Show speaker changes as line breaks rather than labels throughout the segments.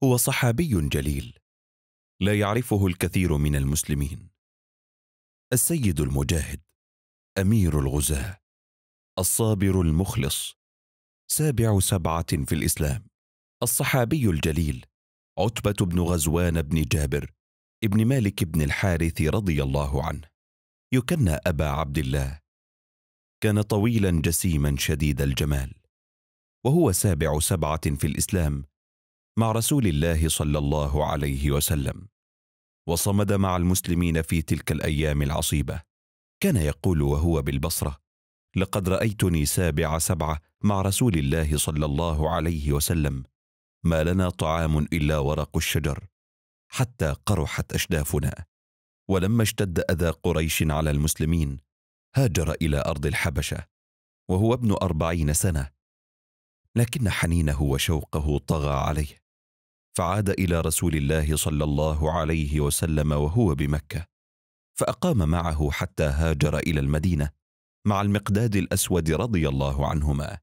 هو صحابي جليل لا يعرفه الكثير من المسلمين. السيد المجاهد، أمير الغزاة، الصابر المخلص، سابع سبعة في الإسلام، الصحابي الجليل عتبة بن غزوان بن جابر ابن مالك بن الحارث رضي الله عنه، يكنى أبا عبد الله. كان طويلا جسيما شديد الجمال، وهو سابع سبعة في الإسلام مع رسول الله صلى الله عليه وسلم، وصمد مع المسلمين في تلك الأيام العصيبة. كان يقول وهو بالبصرة: لقد رأيتني سابع سبعة مع رسول الله صلى الله عليه وسلم، ما لنا طعام إلا ورق الشجر حتى قرحت أشدافنا. ولما اشتد أذى قريش على المسلمين هاجر إلى أرض الحبشة وهو ابن 40 سنة، لكن حنينه وشوقه طغى عليه، فعاد إلى رسول الله صلى الله عليه وسلم وهو بمكة، فأقام معه حتى هاجر إلى المدينة مع المقداد الأسود رضي الله عنهما،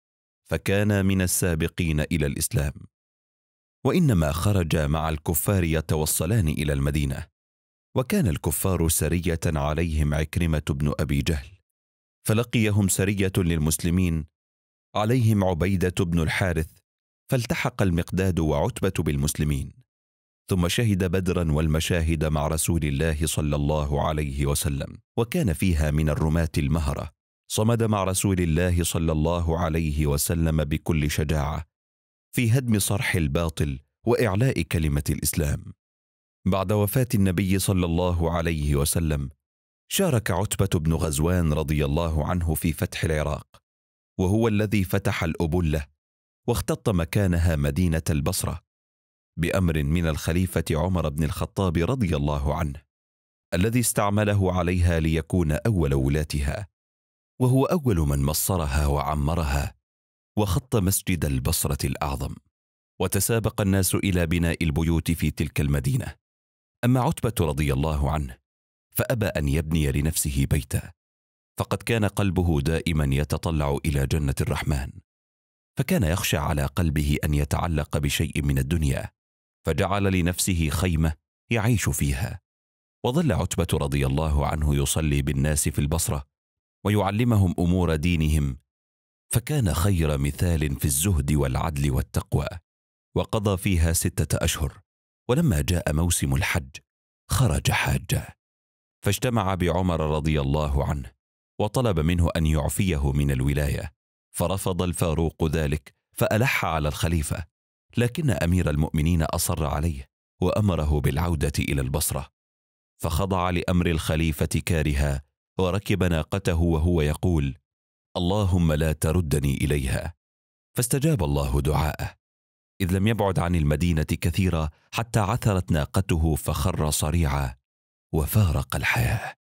فكان من السابقين إلى الإسلام. وإنما خرج مع الكفار يتوصلان إلى المدينة، وكان الكفار سرية عليهم عكرمة بن أبي جهل، فلقيهم سرية للمسلمين عليهم عبيدة بن الحارث، فالتحق المقداد وعتبة بالمسلمين، ثم شهد بدرا والمشاهد مع رسول الله صلى الله عليه وسلم، وكان فيها من الرماة المهرة. صمد مع رسول الله صلى الله عليه وسلم بكل شجاعة في هدم صرح الباطل وإعلاء كلمة الإسلام. بعد وفاة النبي صلى الله عليه وسلم شارك عتبة بن غزوان رضي الله عنه في فتح العراق، وهو الذي فتح الأبلة واختط مكانها مدينة البصرة بأمر من الخليفة عمر بن الخطاب رضي الله عنه، الذي استعمله عليها ليكون أول ولاتها، وهو أول من مصرها وعمرها وخط مسجد البصرة الأعظم، وتسابق الناس إلى بناء البيوت في تلك المدينة. أما عتبة رضي الله عنه فأبى أن يبني لنفسه بيتا، فقد كان قلبه دائما يتطلع إلى جنة الرحمن، فكان يخشى على قلبه أن يتعلق بشيء من الدنيا، فجعل لنفسه خيمة يعيش فيها. وظل عتبة رضي الله عنه يصلي بالناس في البصرة ويعلمهم أمور دينهم، فكان خير مثال في الزهد والعدل والتقوى، وقضى فيها 6 أشهر. ولما جاء موسم الحج خرج حاجا، فاجتمع بعمر رضي الله عنه وطلب منه أن يعفيه من الولاية، فرفض الفاروق ذلك فألح على الخليفة، لكن أمير المؤمنين أصر عليه وأمره بالعودة إلى البصرة، فخضع لأمر الخليفة كارها وركب ناقته وهو يقول: اللهم لا تردني إليها. فاستجاب الله دعاءه، إذ لم يبعد عن المدينة كثيرا حتى عثرت ناقته فخر صريعا وفارق الحياة.